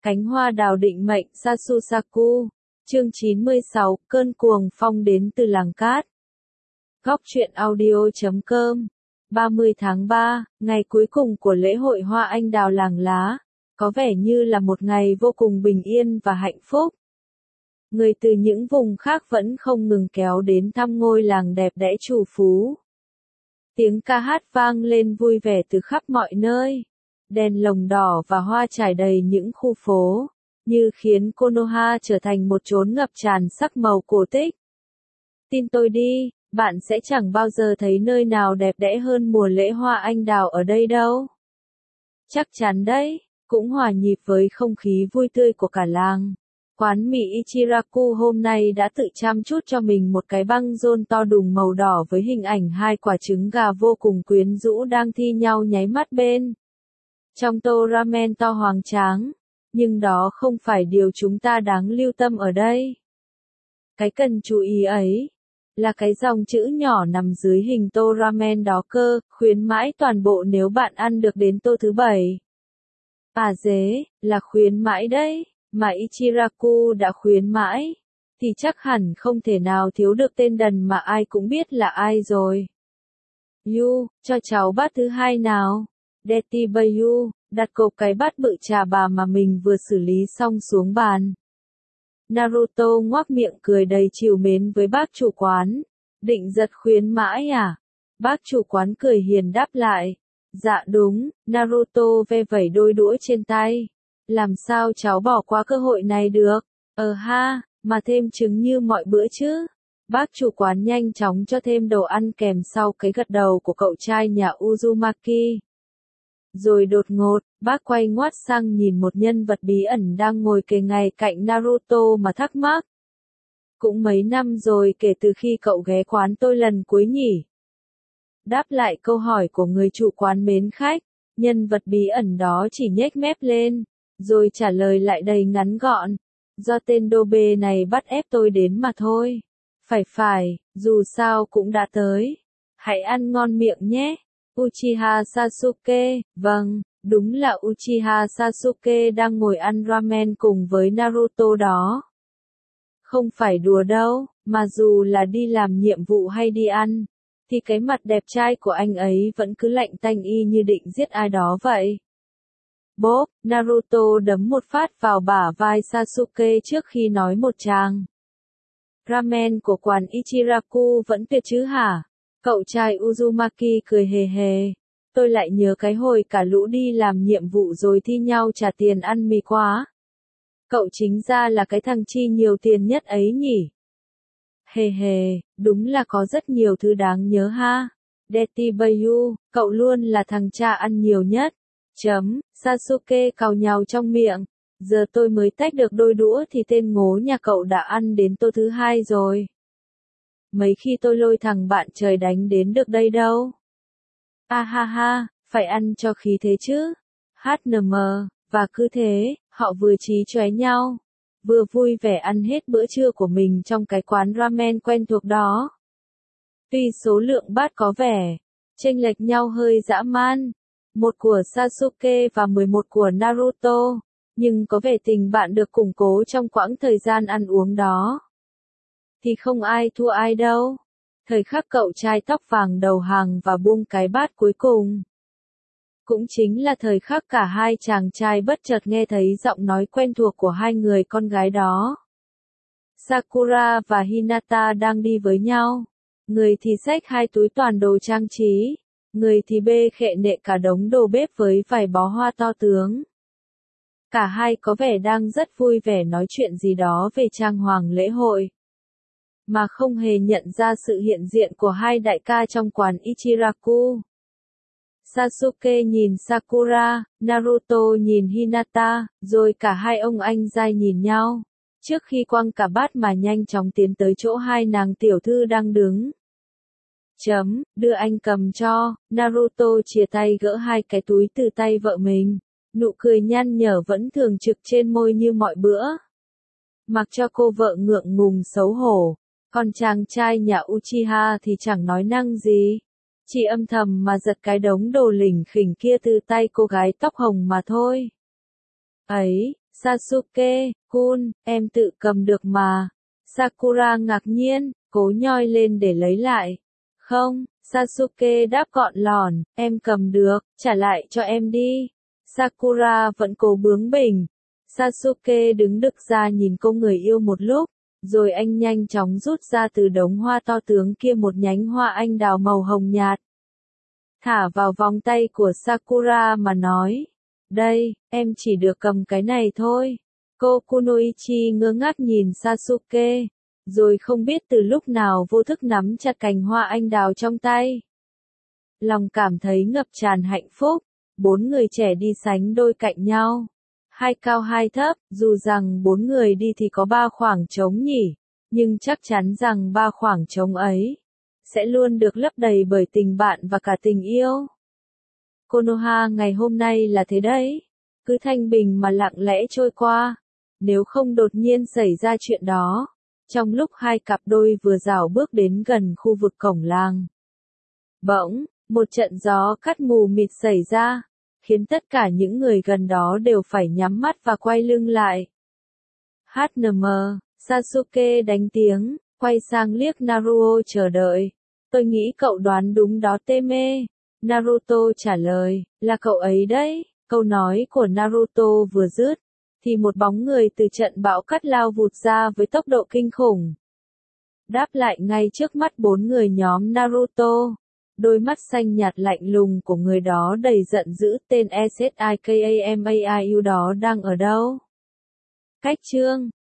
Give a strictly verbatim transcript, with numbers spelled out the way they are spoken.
Cánh hoa đào định mệnh Sasusaku. Chương chín mươi sáu, cơn cuồng phong đến từ làng cát. Góc truyện audio chấm com. ba mươi tháng ba, ngày cuối cùng của lễ hội hoa anh đào làng lá, có vẻ như là một ngày vô cùng bình yên và hạnh phúc. Người từ những vùng khác vẫn không ngừng kéo đến thăm ngôi làng đẹp đẽ trù phú. Tiếng ca hát vang lên vui vẻ từ khắp mọi nơi. Đèn lồng đỏ và hoa trải đầy những khu phố, như khiến Konoha trở thành một chốn ngập tràn sắc màu cổ tích. Tin tôi đi, bạn sẽ chẳng bao giờ thấy nơi nào đẹp đẽ hơn mùa lễ hoa anh đào ở đây đâu. Chắc chắn đấy, cũng hòa nhịp với không khí vui tươi của cả làng. Quán mì Ichiraku hôm nay đã tự chăm chút cho mình một cái băng rôn to đùng màu đỏ với hình ảnh hai quả trứng gà vô cùng quyến rũ đang thi nhau nháy mắt bên trong tô ramen to hoành tráng. Nhưng đó không phải điều chúng ta đáng lưu tâm ở đây. Cái cần chú ý ấy là cái dòng chữ nhỏ nằm dưới hình tô ramen đó cơ, khuyến mãi toàn bộ nếu bạn ăn được đến tô thứ bảy. À dế, là khuyến mãi đấy, mà Ichiraku đã khuyến mãi, thì chắc hẳn không thể nào thiếu được tên đần mà ai cũng biết là ai rồi. Yu, cho cháu bát thứ hai nào. Deti Bayu, đặt cộp cái bát bự trà bà mà mình vừa xử lý xong xuống bàn. Naruto ngoác miệng cười đầy trìu mến với bác chủ quán. Định giật khuyến mãi à? Bác chủ quán cười hiền đáp lại. Dạ đúng, Naruto ve vẩy đôi đũa trên tay. Làm sao cháu bỏ qua cơ hội này được? Ờ ha, mà thêm trứng như mọi bữa chứ. Bác chủ quán nhanh chóng cho thêm đồ ăn kèm sau cái gật đầu của cậu trai nhà Uzumaki. Rồi đột ngột, bác quay ngoắt sang nhìn một nhân vật bí ẩn đang ngồi kề ngay cạnh Naruto mà thắc mắc. Cũng mấy năm rồi kể từ khi cậu ghé quán tôi lần cuối nhỉ? Đáp lại câu hỏi của người chủ quán mến khách, nhân vật bí ẩn đó chỉ nhếch mép lên, rồi trả lời lại đầy ngắn gọn. Do tên đô bê này bắt ép tôi đến mà thôi. Phải phải, dù sao cũng đã tới. Hãy ăn ngon miệng nhé. Uchiha Sasuke, vâng, đúng là Uchiha Sasuke đang ngồi ăn ramen cùng với Naruto đó. Không phải đùa đâu, mà dù là đi làm nhiệm vụ hay đi ăn, thì cái mặt đẹp trai của anh ấy vẫn cứ lạnh tanh y như định giết ai đó vậy. Bốp, Naruto đấm một phát vào bả vai Sasuke trước khi nói một tràng. Ramen của quán Ichiraku vẫn tuyệt chứ hả? Cậu trai Uzumaki cười hề hề. Tôi lại nhớ cái hồi cả lũ đi làm nhiệm vụ rồi thi nhau trả tiền ăn mì quá. Cậu chính ra là cái thằng chi nhiều tiền nhất ấy nhỉ? Hề hề, đúng là có rất nhiều thứ đáng nhớ ha. Deti Bayu, cậu luôn là thằng cha ăn nhiều nhất. Chấm, Sasuke cào nhàu trong miệng. Giờ tôi mới tách được đôi đũa thì tên ngố nhà cậu đã ăn đến tô thứ hai rồi. Mấy khi tôi lôi thằng bạn trời đánh đến được đây đâu. A ha ha, phải ăn cho khí thế chứ. hát en em, và cứ thế, họ vừa chí chóe nhau, vừa vui vẻ ăn hết bữa trưa của mình trong cái quán ramen quen thuộc đó. Tuy số lượng bát có vẻ chênh lệch nhau hơi dã man, một của Sasuke và mười một của Naruto, nhưng có vẻ tình bạn được củng cố trong quãng thời gian ăn uống đó. Thì không ai thua ai đâu. Thời khắc cậu trai tóc vàng đầu hàng và buông cái bát cuối cùng. Cũng chính là thời khắc cả hai chàng trai bất chợt nghe thấy giọng nói quen thuộc của hai người con gái đó. Sakura và Hinata đang đi với nhau. Người thì xách hai túi toàn đồ trang trí, người thì bê khệ nệ cả đống đồ bếp với vài bó hoa to tướng. Cả hai có vẻ đang rất vui vẻ nói chuyện gì đó về trang hoàng lễ hội, mà không hề nhận ra sự hiện diện của hai đại ca trong quán Ichiraku. Sasuke nhìn Sakura, Naruto nhìn Hinata, rồi cả hai ông anh giai nhìn nhau, trước khi quăng cả bát mà nhanh chóng tiến tới chỗ hai nàng tiểu thư đang đứng. Chấm, đưa anh cầm cho. Naruto chìa tay gỡ hai cái túi từ tay vợ mình, nụ cười nhăn nhở vẫn thường trực trên môi như mọi bữa. Mặc cho cô vợ ngượng ngùng xấu hổ, còn chàng trai nhà Uchiha thì chẳng nói năng gì, chỉ âm thầm mà giật cái đống đồ lỉnh khỉnh kia từ tay cô gái tóc hồng mà thôi. Ấy, Sasuke-kun, em tự cầm được mà. Sakura ngạc nhiên, cố nhoi lên để lấy lại. Không, Sasuke đáp gọn lòn, em cầm được, trả lại cho em đi. Sakura vẫn cố bướng bỉnh. Sasuke đứng đực ra nhìn cô người yêu một lúc, rồi anh nhanh chóng rút ra từ đống hoa to tướng kia một nhánh hoa anh đào màu hồng nhạt. Thả vào vòng tay của Sakura mà nói, đây, em chỉ được cầm cái này thôi. Cô Kunoichi ngơ ngác nhìn Sasuke, rồi không biết từ lúc nào vô thức nắm chặt cành hoa anh đào trong tay. Lòng cảm thấy ngập tràn hạnh phúc, bốn người trẻ đi sánh đôi cạnh nhau. Hai cao hai thấp, dù rằng bốn người đi thì có ba khoảng trống nhỉ, nhưng chắc chắn rằng ba khoảng trống ấy sẽ luôn được lấp đầy bởi tình bạn và cả tình yêu. Konoha ngày hôm nay là thế đấy, cứ thanh bình mà lặng lẽ trôi qua, nếu không đột nhiên xảy ra chuyện đó, trong lúc hai cặp đôi vừa rảo bước đến gần khu vực cổng làng. Bỗng, một trận gió cắt mù mịt xảy ra, khiến tất cả những người gần đó đều phải nhắm mắt và quay lưng lại. hát en em, Sasuke đánh tiếng, quay sang liếc Naruto chờ đợi. Tôi nghĩ cậu đoán đúng đó Teme. Naruto trả lời, là cậu ấy đấy. Câu nói của Naruto vừa dứt, thì một bóng người từ trận bão cát lao vụt ra với tốc độ kinh khủng. Đáp lại ngay trước mắt bốn người nhóm Naruto. Đôi mắt xanh nhạt lạnh lùng của người đó đầy giận dữ, tên Sekamaru đó đang ở đâu? Cách chương